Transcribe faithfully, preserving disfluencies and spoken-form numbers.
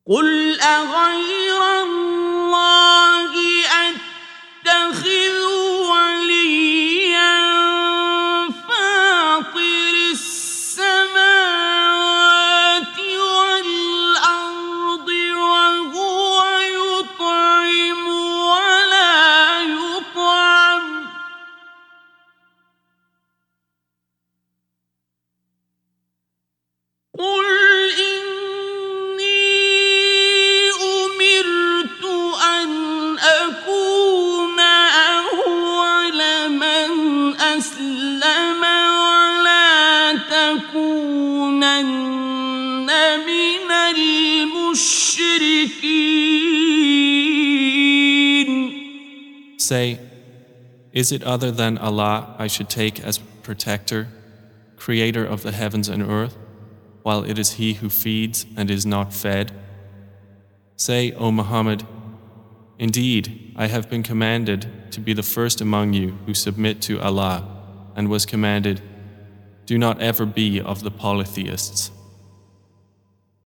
قل أغير الله أتخذ وليا فاطر السماوات والأرض وهو يطعم ولا يطعم قل Say, is it other than Allah I should take as protector, creator of the heavens and earth, while it is He who feeds and is not fed? Say, O Muhammad, indeed, I have been commanded to be the first among you who submit to Allah, and was commanded, do not ever be of the polytheists.